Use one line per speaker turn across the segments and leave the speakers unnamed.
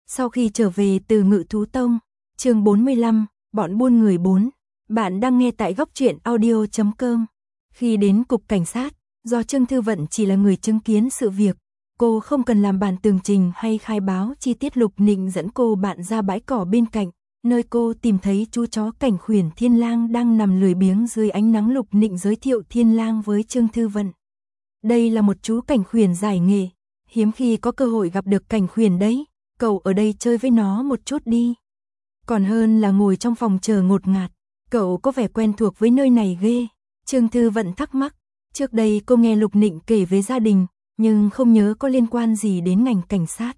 Sau khi trở về từ Ngự Thú Tông, chương 45, bọn buôn người 4, bạn đang nghe tại góc truyện audio.com. Khi đến cục cảnh sát, do Trương Thư Vận chỉ là người chứng kiến sự việc, cô không cần làm bản tường trình hay khai báo chi tiết. Lục Nịnh dẫn cô bạn ra bãi cỏ bên cạnh, nơi cô tìm thấy chú chó cảnh khuyển Thiên Lang đang nằm lười biếng dưới ánh nắng. Lục Nịnh giới thiệu Thiên Lang với Trương Thư Vận. Đây là một chú cảnh khuyển giải nghệ, hiếm khi có cơ hội gặp được cảnh khuyển đấy, cậu ở đây chơi với nó một chút đi. Còn hơn là ngồi trong phòng chờ ngột ngạt, cậu có vẻ quen thuộc với nơi này ghê. Trương Thư Vận thắc mắc, trước đây cô nghe Lục Nịnh kể về gia đình, nhưng không nhớ có liên quan gì đến ngành cảnh sát.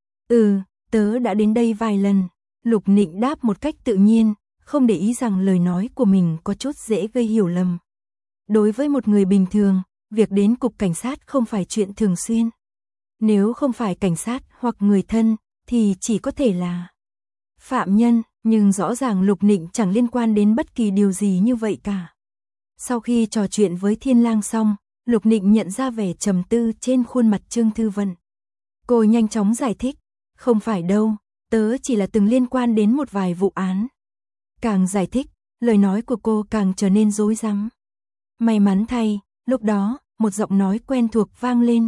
Tớ đã đến đây vài lần, Lục Nịnh đáp một cách tự nhiên, không để ý rằng lời nói của mình có chút dễ gây hiểu lầm. Đối với một người bình thường, việc đến cục cảnh sát không phải chuyện thường xuyên. Nếu không phải cảnh sát hoặc người thân, thì chỉ có thể là phạm nhân, nhưng rõ ràng Lục Nịnh chẳng liên quan đến bất kỳ điều gì như vậy cả. Sau khi trò chuyện với Thiên Lang xong, Lục Nịnh nhận ra vẻ trầm tư trên khuôn mặt Trương Thư Vận. Cô nhanh chóng giải thích, không phải đâu, tớ chỉ là từng liên quan đến một vài vụ án. Càng giải thích, lời nói của cô càng trở nên rối rắm. May mắn thay, lúc đó, một giọng nói quen thuộc vang lên.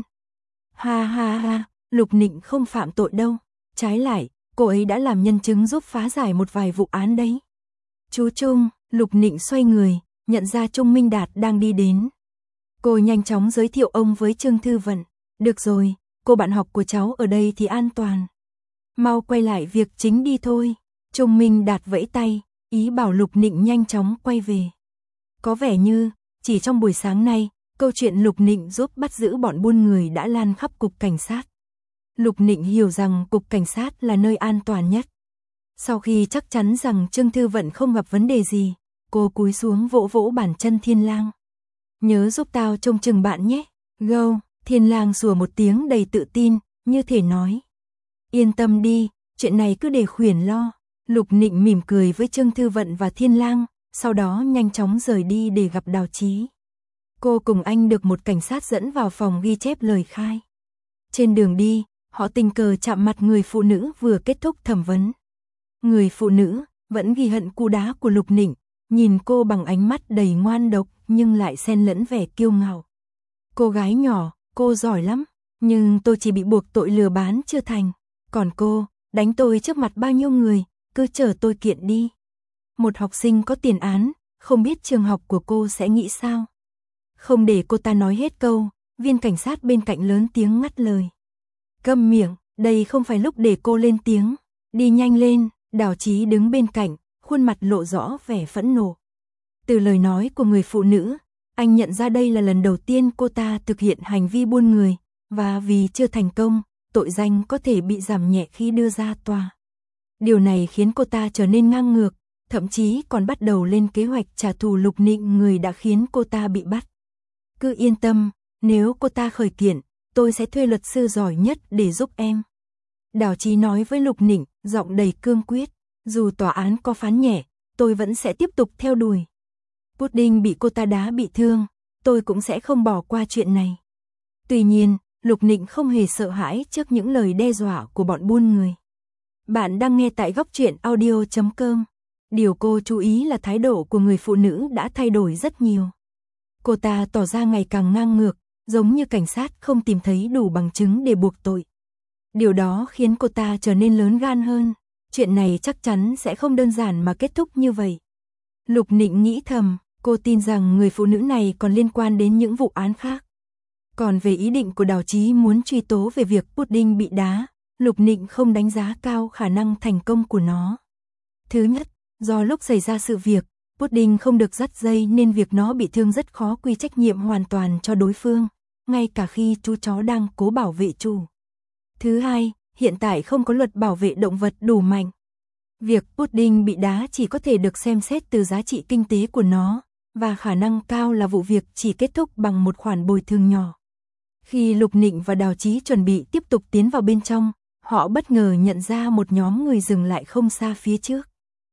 Ha ha ha, Lục Nịnh không phạm tội đâu, trái lại, cô ấy đã làm nhân chứng giúp phá giải một vài vụ án đấy. Chú Trung, Lục Nịnh xoay người, nhận ra Trung Minh Đạt đang đi đến. Cô nhanh chóng giới thiệu ông với Trương Thư Vận. Được rồi, cô bạn học của cháu ở đây thì an toàn. Mau quay lại việc chính đi thôi. Trung Minh Đạt vẫy tay, ý bảo Lục Nịnh nhanh chóng quay về. Có vẻ như, chỉ trong buổi sáng nay, câu chuyện Lục Nịnh giúp bắt giữ bọn buôn người đã lan khắp cục cảnh sát. Lục Nịnh hiểu rằng cục cảnh sát là nơi an toàn nhất. Sau khi chắc chắn rằng Trương Thư Vận không gặp vấn đề gì, cô cúi xuống vỗ vỗ bàn chân Thiên Lang. Nhớ giúp tao trông chừng bạn nhé. Gâu, Thiên Lang sủa một tiếng đầy tự tin, như thể nói. Yên tâm đi, chuyện này cứ để khuyển lo. Lục Nịnh mỉm cười với Trương Thư Vận và Thiên Lang, sau đó nhanh chóng rời đi để gặp Đào Chí. Cô cùng anh được một cảnh sát dẫn vào phòng ghi chép lời khai. Trên đường đi, họ tình cờ chạm mặt người phụ nữ vừa kết thúc thẩm vấn. Người phụ nữ vẫn ghi hận cú đá của Lục Nịnh, nhìn cô bằng ánh mắt đầy ngoan độc nhưng lại xen lẫn vẻ kiêu ngạo. Cô gái nhỏ, cô giỏi lắm, nhưng tôi chỉ bị buộc tội lừa bán chưa thành. Còn cô, đánh tôi trước mặt bao nhiêu người, cứ chờ tôi kiện đi. Một học sinh có tiền án, không biết trường học của cô sẽ nghĩ sao. Không để cô ta nói hết câu, viên cảnh sát bên cạnh lớn tiếng ngắt lời. Câm miệng, đây không phải lúc để cô lên tiếng. Đi nhanh lên, Đào Chí đứng bên cạnh, khuôn mặt lộ rõ vẻ phẫn nộ. Từ lời nói của người phụ nữ, anh nhận ra đây là lần đầu tiên cô ta thực hiện hành vi buôn người, và vì chưa thành công, tội danh có thể bị giảm nhẹ khi đưa ra tòa. Điều này khiến cô ta trở nên ngang ngược, thậm chí còn bắt đầu lên kế hoạch trả thù Lục Nịnh, người đã khiến cô ta bị bắt. Cứ yên tâm, nếu cô ta khởi kiện, tôi sẽ thuê luật sư giỏi nhất để giúp em. Đào Chí nói với Lục Nịnh, giọng đầy cương quyết. Dù tòa án có phán nhẹ, tôi vẫn sẽ tiếp tục theo đuổi. Pudding bị cô ta đá bị thương, tôi cũng sẽ không bỏ qua chuyện này. Tuy nhiên, Lục Nịnh không hề sợ hãi trước những lời đe dọa của bọn buôn người. Bạn đang nghe tại góc truyện audio.com. Điều cô chú ý là thái độ của người phụ nữ đã thay đổi rất nhiều. Cô ta tỏ ra ngày càng ngang ngược, giống như cảnh sát không tìm thấy đủ bằng chứng để buộc tội. Điều đó khiến cô ta trở nên lớn gan hơn. Chuyện này chắc chắn sẽ không đơn giản mà kết thúc như vậy. Lục Nịnh nghĩ thầm, cô tin rằng người phụ nữ này còn liên quan đến những vụ án khác. Còn về ý định của Đào Chí muốn truy tố về việc Pudding bị đá, Lục Nịnh không đánh giá cao khả năng thành công của nó. Thứ nhất, do lúc xảy ra sự việc, Pudding không được dắt dây nên việc nó bị thương rất khó quy trách nhiệm hoàn toàn cho đối phương, ngay cả khi chú chó đang cố bảo vệ chủ. Thứ hai, hiện tại không có luật bảo vệ động vật đủ mạnh. Việc Pudding bị đá chỉ có thể được xem xét từ giá trị kinh tế của nó, và khả năng cao là vụ việc chỉ kết thúc bằng một khoản bồi thường nhỏ. Khi Lục Nịnh và Đào Chí chuẩn bị tiếp tục tiến vào bên trong, họ bất ngờ nhận ra một nhóm người dừng lại không xa phía trước.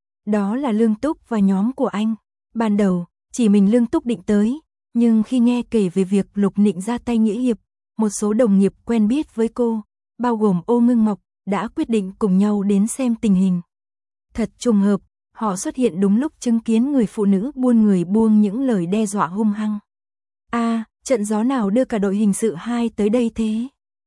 Đó là Lương Túc và nhóm của anh. Ban đầu, chỉ mình Lương Túc định tới, nhưng khi nghe kể về việc Lục Nịnh ra tay nghĩa hiệp, một số đồng nghiệp quen biết với cô, bao gồm Ô Ngưng Ngọc, đã quyết định cùng nhau đến xem tình hình. Thật trùng hợp, họ xuất hiện đúng lúc chứng kiến người phụ nữ buôn người buông những lời đe dọa hung hăng. Trận gió nào đưa cả đội hình sự 2 tới đây thế?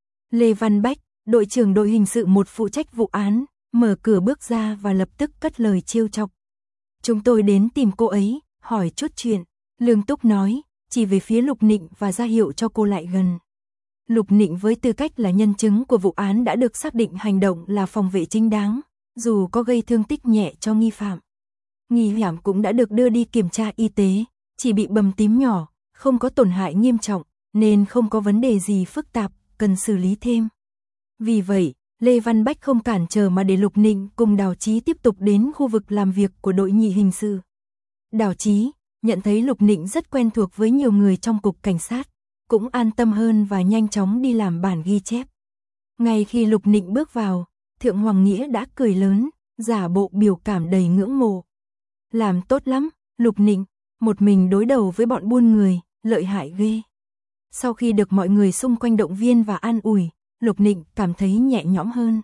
Lê Văn Bách, đội trưởng đội hình sự 1 phụ trách vụ án, mở cửa bước ra và lập tức cất lời trêu chọc. Chúng tôi đến tìm cô ấy, hỏi chút chuyện. Lương Túc nói, chỉ về phía Lục Nịnh và ra hiệu cho cô lại gần. Lục Nịnh với tư cách là nhân chứng của vụ án đã được xác định hành động là phòng vệ chính đáng, dù có gây thương tích nhẹ cho nghi phạm. Nghi phạm cũng đã được đưa đi kiểm tra y tế, chỉ bị bầm tím nhỏ, không có tổn hại nghiêm trọng, nên không có vấn đề gì phức tạp, cần xử lý thêm. Vì vậy, Lê Văn Bách không cản trở mà để Lục Nịnh cùng Đào Chí tiếp tục đến khu vực làm việc của đội nhị hình sự. Đào Chí nhận thấy Lục Nịnh rất quen thuộc với nhiều người trong cục cảnh sát, cũng an tâm hơn và nhanh chóng đi làm bản ghi chép. Ngay khi Lục Nịnh bước vào, Thượng Hoàng Nghĩa đã cười lớn, giả bộ biểu cảm đầy ngưỡng mộ. Làm tốt lắm, Lục Nịnh, một mình đối đầu với bọn buôn người, lợi hại ghê. Sau khi được mọi người xung quanh động viên và an ủi, Lục Nịnh cảm thấy nhẹ nhõm hơn.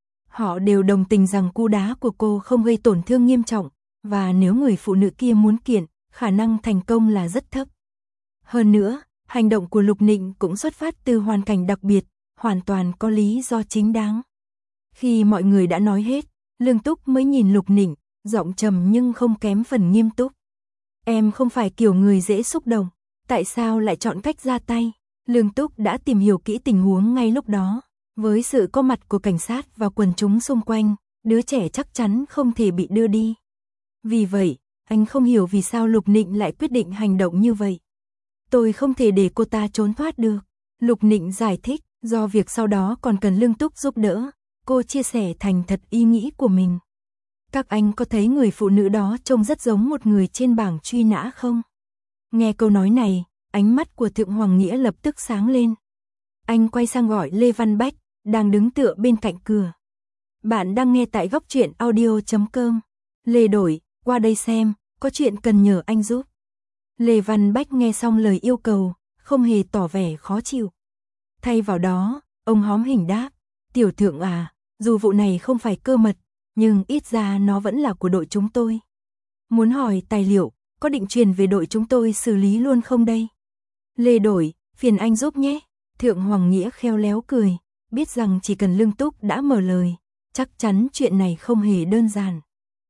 Họ đều đồng tình rằng cú đá của cô không gây tổn thương nghiêm trọng, và nếu người phụ nữ kia muốn kiện, khả năng thành công là rất thấp. Hơn nữa, hành động của Lục Nịnh cũng xuất phát từ hoàn cảnh đặc biệt, hoàn toàn có lý do chính đáng. Khi mọi người đã nói hết, Lương Túc mới nhìn Lục Nịnh, giọng trầm nhưng không kém phần nghiêm túc. Em không phải kiểu người dễ xúc động, tại sao lại chọn cách ra tay? Lương Túc đã tìm hiểu kỹ tình huống ngay lúc đó. Với sự có mặt của cảnh sát và quần chúng xung quanh, đứa trẻ chắc chắn không thể bị đưa đi. Vì vậy, anh không hiểu vì sao Lục Nịnh lại quyết định hành động như vậy. Tôi không thể để cô ta trốn thoát được. Lục Nịnh giải thích, do việc sau đó còn cần Lương Túc giúp đỡ, cô chia sẻ thành thật ý nghĩ của mình. Các anh có thấy người phụ nữ đó trông rất giống một người trên bảng truy nã không? Nghe câu nói này, ánh mắt của Thượng Hoàng Nghĩa lập tức sáng lên. Anh quay sang gọi Lê Văn Bách, đang đứng tựa bên cạnh cửa. Bạn đang nghe tại Góc Truyện Audio.com. Lê Đổi, qua đây xem, có chuyện cần nhờ anh giúp. Lê Văn Bách nghe xong lời yêu cầu, không hề tỏ vẻ khó chịu. Thay vào đó, ông hóm hỉnh đáp, Tiểu Thượng à, dù vụ này không phải cơ mật, nhưng ít ra nó vẫn là của đội chúng tôi. Muốn hỏi tài liệu, có định truyền về đội chúng tôi xử lý luôn không đây? Lê Đổi, phiền anh giúp nhé. Thượng Hoàng Nghĩa khéo léo cười, biết rằng chỉ cần Lương Túc đã mở lời, chắc chắn chuyện này không hề đơn giản.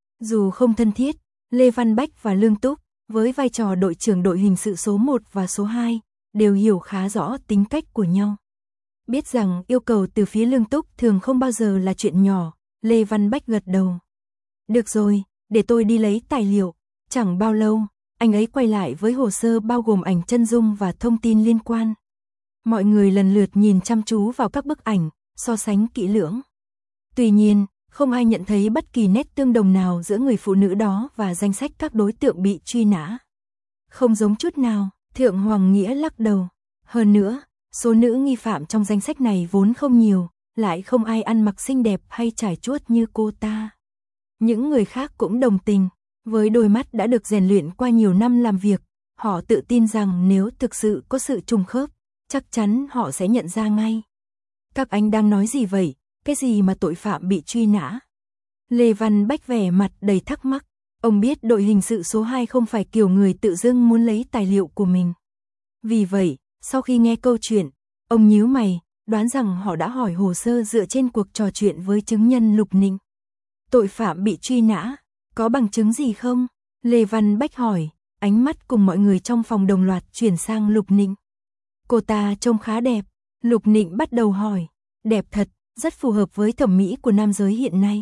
Dù không thân thiết, Lê Văn Bách và Lương Túc, với vai trò đội trưởng đội hình sự số 1 và số 2, đều hiểu khá rõ tính cách của nhau. Biết rằng yêu cầu từ phía Lương Túc thường không bao giờ là chuyện nhỏ, Lê Văn Bách gật đầu. Được rồi, để tôi đi lấy tài liệu. Chẳng bao lâu, anh ấy quay lại với hồ sơ bao gồm ảnh chân dung và thông tin liên quan. Mọi người lần lượt nhìn chăm chú vào các bức ảnh, so sánh kỹ lưỡng. Tuy nhiên, không ai nhận thấy bất kỳ nét tương đồng nào giữa người phụ nữ đó và danh sách các đối tượng bị truy nã. Không giống chút nào, Thượng Hoàng Nghĩa lắc đầu. Hơn nữa, số nữ nghi phạm trong danh sách này vốn không nhiều, lại không ai ăn mặc xinh đẹp hay trải chuốt như cô ta. Những người khác cũng đồng tình, với đôi mắt đã được rèn luyện qua nhiều năm làm việc, họ tự tin rằng nếu thực sự có sự trùng khớp, chắc chắn họ sẽ nhận ra ngay. Các anh đang nói gì vậy? Cái gì mà tội phạm bị truy nã? Lê Văn Bách vẻ mặt đầy thắc mắc. Ông biết đội hình sự số 2 không phải kiểu người tự dưng muốn lấy tài liệu của mình. Vì vậy, sau khi nghe câu chuyện, ông nhíu mày, đoán rằng họ đã hỏi hồ sơ dựa trên cuộc trò chuyện với chứng nhân Lục Nịnh. Tội phạm bị truy nã, có bằng chứng gì không? Lê Văn Bách hỏi, ánh mắt cùng mọi người trong phòng đồng loạt chuyển sang Lục Nịnh. Cô ta trông khá đẹp. Lục Nịnh bắt đầu hỏi, đẹp thật, rất phù hợp với thẩm mỹ của nam giới hiện nay.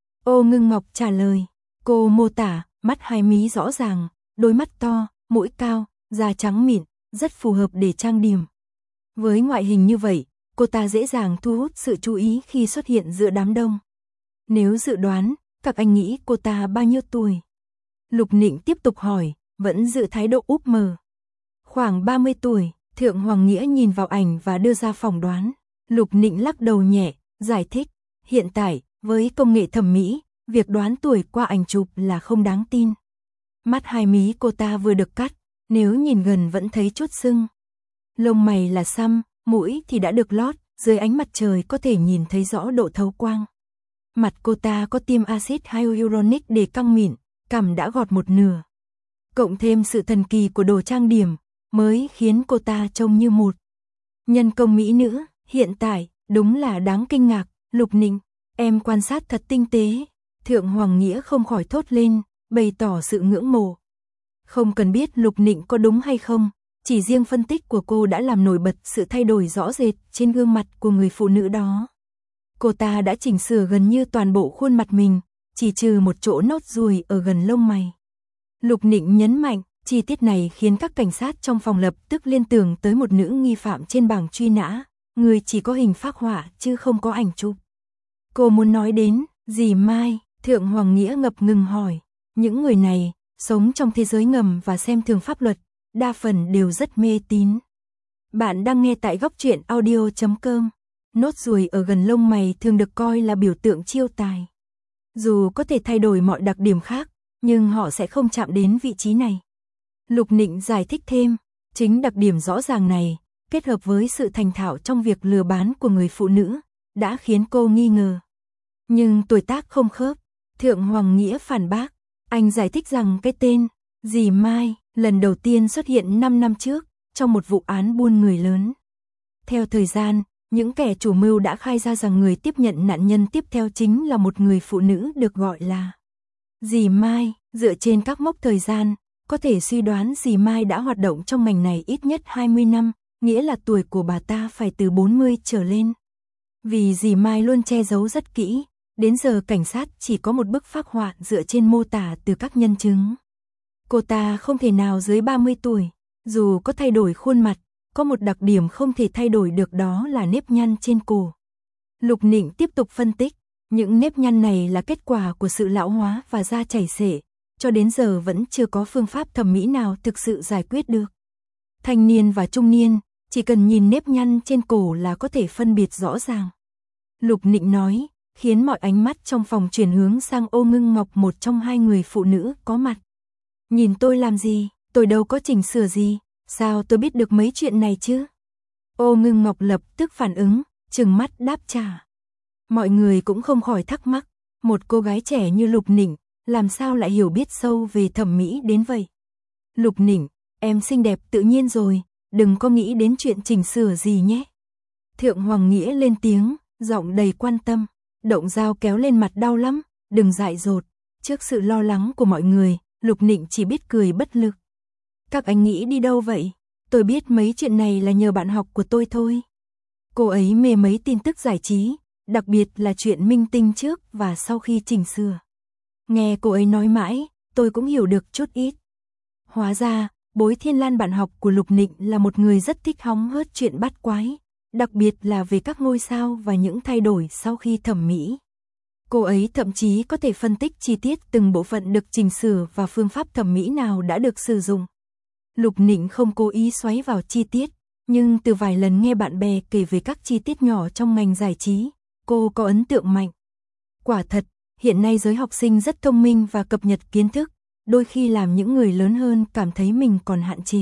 Ô Ngưng Ngọc trả lời, cô mô tả, mắt hai mí rõ ràng, đôi mắt to, mũi cao, da trắng mịn, rất phù hợp để trang điểm. Với ngoại hình như vậy, cô ta dễ dàng thu hút sự chú ý khi xuất hiện giữa đám đông. Nếu dự đoán, các anh nghĩ cô ta bao nhiêu tuổi? Lục Nịnh tiếp tục hỏi, vẫn giữ thái độ úp mờ. Khoảng 30 tuổi, Thượng Hoàng Nghĩa nhìn vào ảnh và đưa ra phỏng đoán. Lục Nịnh lắc đầu nhẹ, giải thích, hiện tại, với công nghệ thẩm mỹ, việc đoán tuổi qua ảnh chụp là không đáng tin. Mắt hai mí cô ta vừa được cắt, nếu nhìn gần vẫn thấy chút sưng. Lông mày là xăm, mũi thì đã được lót, dưới ánh mặt trời có thể nhìn thấy rõ độ thấu quang. Mặt cô ta có tiêm axit hyaluronic để căng mịn, cằm đã gọt một nửa. Cộng thêm sự thần kỳ của đồ trang điểm, mới khiến cô ta trông như một nhân công mỹ nữ. Hiện tại, đúng là đáng kinh ngạc. Lục Ninh, em quan sát thật tinh tế. Thượng Hoàng Nghĩa không khỏi thốt lên, bày tỏ sự ngưỡng mộ. Không cần biết Lục Ninh có đúng hay không, chỉ riêng phân tích của cô đã làm nổi bật sự thay đổi rõ rệt trên gương mặt của người phụ nữ đó. Cô ta đã chỉnh sửa gần như toàn bộ khuôn mặt mình, chỉ trừ một chỗ nốt ruồi ở gần lông mày. Lục Ninh nhấn mạnh, chi tiết này khiến các cảnh sát trong phòng lập tức liên tưởng tới một nữ nghi phạm trên bảng truy nã, người chỉ có hình phác họa chứ không có ảnh chụp. Cô muốn nói đến, dì Mai? Thượng Hoàng Nghĩa ngập ngừng hỏi. Những người này, sống trong thế giới ngầm và xem thường pháp luật, đa phần đều rất mê tín. Bạn đang nghe tại góc truyện audio.com. Nốt ruồi ở gần lông mày thường được coi là biểu tượng chiêu tài. Dù có thể thay đổi mọi đặc điểm khác, nhưng họ sẽ không chạm đến vị trí này. Lục Ninh giải thích thêm, chính đặc điểm rõ ràng này, kết hợp với sự thành thạo trong việc lừa bán của người phụ nữ, đã khiến cô nghi ngờ. Nhưng tuổi tác không khớp. Thượng Hoàng Nghĩa phản bác. Anh giải thích rằng cái tên dì Mai lần đầu tiên xuất hiện 5 năm trước trong một vụ án buôn người lớn. Theo thời gian, những kẻ chủ mưu đã khai ra rằng người tiếp nhận nạn nhân tiếp theo chính là một người phụ nữ được gọi là dì Mai. Dựa trên các mốc thời gian, có thể suy đoán dì Mai đã hoạt động trong ngành này ít nhất 20 năm, nghĩa là tuổi của bà ta phải từ 40 trở lên. Vì dì Mai luôn che giấu rất kỹ, đến giờ cảnh sát chỉ có một bức phác họa dựa trên mô tả từ các nhân chứng. Cô ta không thể nào dưới 30 tuổi, dù có thay đổi khuôn mặt, có một đặc điểm không thể thay đổi được, đó là nếp nhăn trên cổ. Lục Ninh tiếp tục phân tích, những nếp nhăn này là kết quả của sự lão hóa và da chảy xệ, cho đến giờ vẫn chưa có phương pháp thẩm mỹ nào thực sự giải quyết được. Thanh niên và trung niên, chỉ cần nhìn nếp nhăn trên cổ là có thể phân biệt rõ ràng. Lục Ninh nói, khiến mọi ánh mắt trong phòng chuyển hướng sang Ô Ngưng Ngọc, một trong hai người phụ nữ có mặt. Nhìn tôi làm gì, tôi đâu có chỉnh sửa gì, sao tôi biết được mấy chuyện này chứ? Ô Ngưng Ngọc lập tức phản ứng, trừng mắt đáp trả. Mọi người cũng không khỏi thắc mắc, một cô gái trẻ như Lục Ninh, làm sao lại hiểu biết sâu về thẩm mỹ đến vậy? Lục Ninh, em xinh đẹp tự nhiên rồi, đừng có nghĩ đến chuyện chỉnh sửa gì nhé. Thượng Hoàng Nghĩa lên tiếng, giọng đầy quan tâm. Động dao kéo lên mặt đau lắm, đừng dại dột. Trước sự lo lắng của mọi người, Lục Ninh chỉ biết cười bất lực. Các anh nghĩ đi đâu vậy? Tôi biết mấy chuyện này là nhờ bạn học của tôi thôi. Cô ấy mê mấy tin tức giải trí, đặc biệt là chuyện minh tinh trước và sau khi chỉnh sửa. Nghe cô ấy nói mãi, tôi cũng hiểu được chút ít. Hóa ra, Bối Thiên Lan bạn học của Lục Ninh là một người rất thích hóng hớt chuyện bắt quái, đặc biệt là về các ngôi sao và những thay đổi sau khi thẩm mỹ. Cô ấy thậm chí có thể phân tích chi tiết từng bộ phận được chỉnh sửa và phương pháp thẩm mỹ nào đã được sử dụng. Lục Ninh không cố ý xoáy vào chi tiết, nhưng từ vài lần nghe bạn bè kể về các chi tiết nhỏ trong ngành giải trí, cô có ấn tượng mạnh. Quả thật, hiện nay giới học sinh rất thông minh và cập nhật kiến thức, đôi khi làm những người lớn hơn cảm thấy mình còn hạn chế.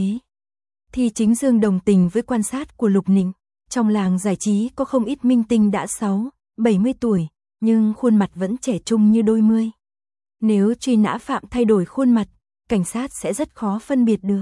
Thì chính Dương đồng tình với quan sát của Lục Ninh. Trong làng giải trí có không ít minh tinh đã 60-70 tuổi, nhưng khuôn mặt vẫn trẻ trung như đôi mươi. Nếu truy nã phạm thay đổi khuôn mặt, cảnh sát sẽ rất khó phân biệt được.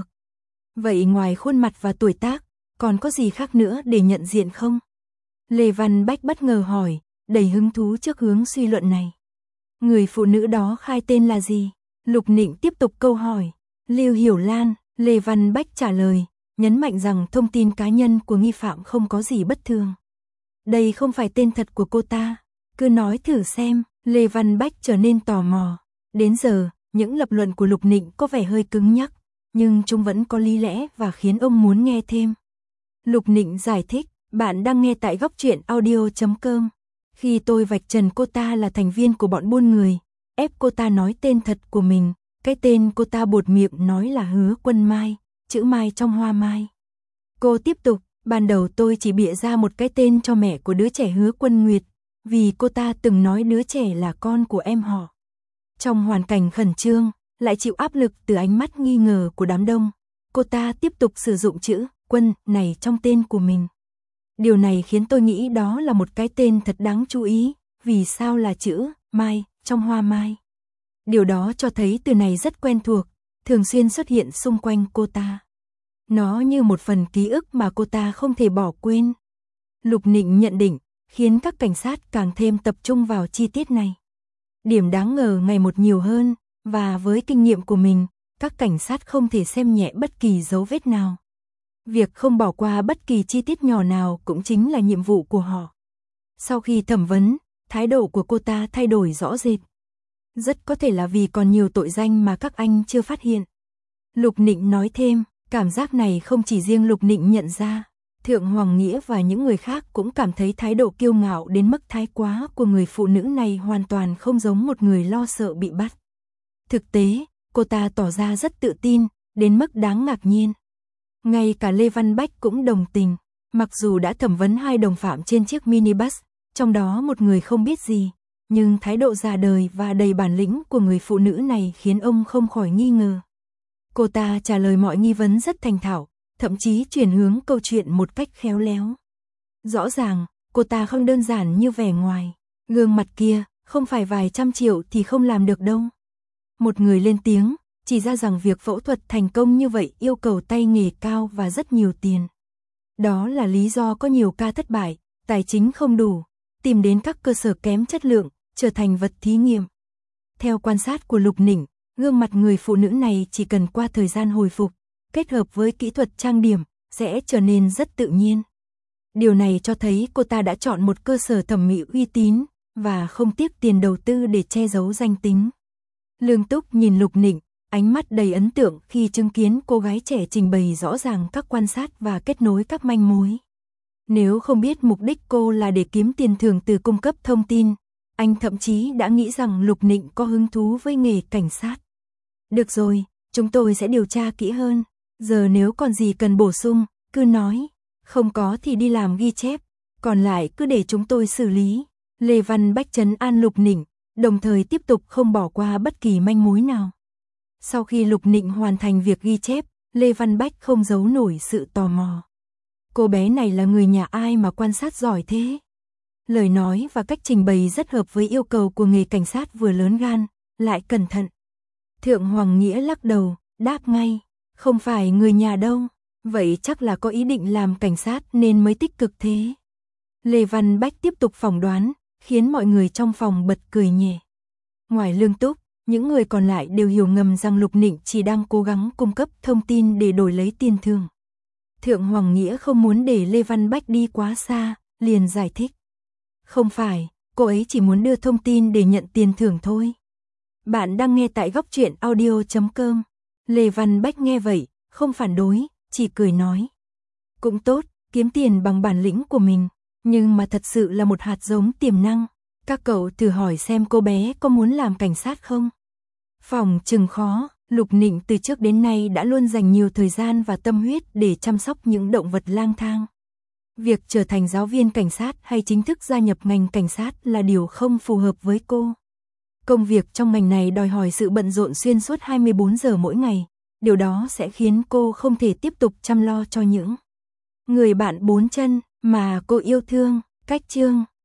Vậy ngoài khuôn mặt và tuổi tác, còn có gì khác nữa để nhận diện không? Lê Văn Bách bất ngờ hỏi, đầy hứng thú trước hướng suy luận này. Người phụ nữ đó khai tên là gì? Lục Ninh tiếp tục câu hỏi. Lưu Hiểu Lan. Lê Văn Bách trả lời, nhấn mạnh rằng thông tin cá nhân của nghi phạm không có gì bất thường. Đây không phải tên thật của cô ta, cứ nói thử xem. Lê Văn Bách trở nên tò mò. Đến giờ, những lập luận của Lục Ninh có vẻ hơi cứng nhắc, nhưng chúng vẫn có lý lẽ và khiến ông muốn nghe thêm. Lục Ninh giải thích, bạn đang nghe tại góc truyện audio.com. Khi tôi vạch trần cô ta là thành viên của bọn buôn người, ép cô ta nói tên thật của mình, cái tên cô ta buột miệng nói là Hứa Quân Mai, chữ Mai trong hoa mai. Cô tiếp tục, ban đầu tôi chỉ bịa ra một cái tên cho mẹ của đứa trẻ Hứa Quân Nguyệt, vì cô ta từng nói đứa trẻ là con của em họ. Trong hoàn cảnh khẩn trương, lại chịu áp lực từ ánh mắt nghi ngờ của đám đông, cô ta tiếp tục sử dụng chữ Quân này trong tên của mình. Điều này khiến tôi nghĩ đó là một cái tên thật đáng chú ý, vì sao là chữ Mai trong hoa mai. Điều đó cho thấy từ này rất quen thuộc, thường xuyên xuất hiện xung quanh cô ta. Nó như một phần ký ức mà cô ta không thể bỏ quên. Lục Nịnh nhận định, khiến các cảnh sát càng thêm tập trung vào chi tiết này. Điểm đáng ngờ ngày một nhiều hơn, và với kinh nghiệm của mình, các cảnh sát không thể xem nhẹ bất kỳ dấu vết nào. Việc không bỏ qua bất kỳ chi tiết nhỏ nào cũng chính là nhiệm vụ của họ. Sau khi thẩm vấn, thái độ của cô ta thay đổi rõ rệt. Rất có thể là vì còn nhiều tội danh mà các anh chưa phát hiện. Lục Nịnh nói thêm, cảm giác này không chỉ riêng Lục Nịnh nhận ra. Thượng Hoàng Nghĩa và những người khác cũng cảm thấy thái độ kiêu ngạo đến mức thái quá của người phụ nữ này hoàn toàn không giống một người lo sợ bị bắt. Thực tế, cô ta tỏ ra rất tự tin, đến mức đáng ngạc nhiên. Ngay cả Lê Văn Bách cũng đồng tình, mặc dù đã thẩm vấn 2 đồng phạm trên chiếc minibus, trong đó một người không biết gì, nhưng thái độ già đời và đầy bản lĩnh của người phụ nữ này khiến ông không khỏi nghi ngờ. Cô ta trả lời mọi nghi vấn rất thành thạo, thậm chí chuyển hướng câu chuyện một cách khéo léo. Rõ ràng, cô ta không đơn giản như vẻ ngoài. Gương mặt kia, không phải vài trăm triệu thì không làm được đâu. Một người lên tiếng, chỉ ra rằng việc phẫu thuật thành công như vậy yêu cầu tay nghề cao và rất nhiều tiền. Đó là lý do có nhiều ca thất bại, tài chính không đủ, tìm đến các cơ sở kém chất lượng, trở thành vật thí nghiệm. Theo quan sát của Lục Nịnh, gương mặt người phụ nữ này chỉ cần qua thời gian hồi phục, kết hợp với kỹ thuật trang điểm, sẽ trở nên rất tự nhiên. Điều này cho thấy cô ta đã chọn một cơ sở thẩm mỹ uy tín, và không tiếc tiền đầu tư để che giấu danh tính. Lương Túc nhìn Lục Nịnh, ánh mắt đầy ấn tượng khi chứng kiến cô gái trẻ trình bày rõ ràng các quan sát và kết nối các manh mối. Nếu không biết mục đích cô là để kiếm tiền thưởng từ cung cấp thông tin, anh thậm chí đã nghĩ rằng Lục Nịnh có hứng thú với nghề cảnh sát. Được rồi, chúng tôi sẽ điều tra kỹ hơn. Giờ nếu còn gì cần bổ sung, cứ nói. Không có thì đi làm ghi chép, còn lại cứ để chúng tôi xử lý. Lê Văn Bách trấn an Lục Nịnh, đồng thời tiếp tục không bỏ qua bất kỳ manh mối nào. Sau khi Lục Nịnh hoàn thành việc ghi chép, Lê Văn Bách không giấu nổi sự tò mò. Cô bé này là người nhà ai mà quan sát giỏi thế? Lời nói và cách trình bày rất hợp với yêu cầu của nghề cảnh sát, vừa lớn gan, lại cẩn thận. Thượng Hoàng Nghĩa lắc đầu, đáp ngay, không phải người nhà đâu, vậy chắc là có ý định làm cảnh sát nên mới tích cực thế. Lê Văn Bách tiếp tục phỏng đoán, khiến mọi người trong phòng bật cười nhẹ. Ngoài Lương Túc, những người còn lại đều hiểu ngầm rằng Lục Nịnh chỉ đang cố gắng cung cấp thông tin để đổi lấy tiền thưởng. Thượng Hoàng Nghĩa không muốn để Lê Văn Bách đi quá xa, liền giải thích. Không phải, cô ấy chỉ muốn đưa thông tin để nhận tiền thưởng thôi. Bạn đang nghe tại Góc Truyện Audio.com. Lê Văn Bách nghe vậy, không phản đối, chỉ cười nói. Cũng tốt, kiếm tiền bằng bản lĩnh của mình, nhưng mà thật sự là một hạt giống tiềm năng. Các cậu thử hỏi xem cô bé có muốn làm cảnh sát không? Phòng chừng khó, Lục Nịnh từ trước đến nay đã luôn dành nhiều thời gian và tâm huyết để chăm sóc những động vật lang thang. Việc trở thành giáo viên cảnh sát hay chính thức gia nhập ngành cảnh sát là điều không phù hợp với cô. Công việc trong ngành này đòi hỏi sự bận rộn xuyên suốt 24 giờ mỗi ngày. Điều đó sẽ khiến cô không thể tiếp tục chăm lo cho những người bạn 4 chân mà cô yêu thương. Cách chương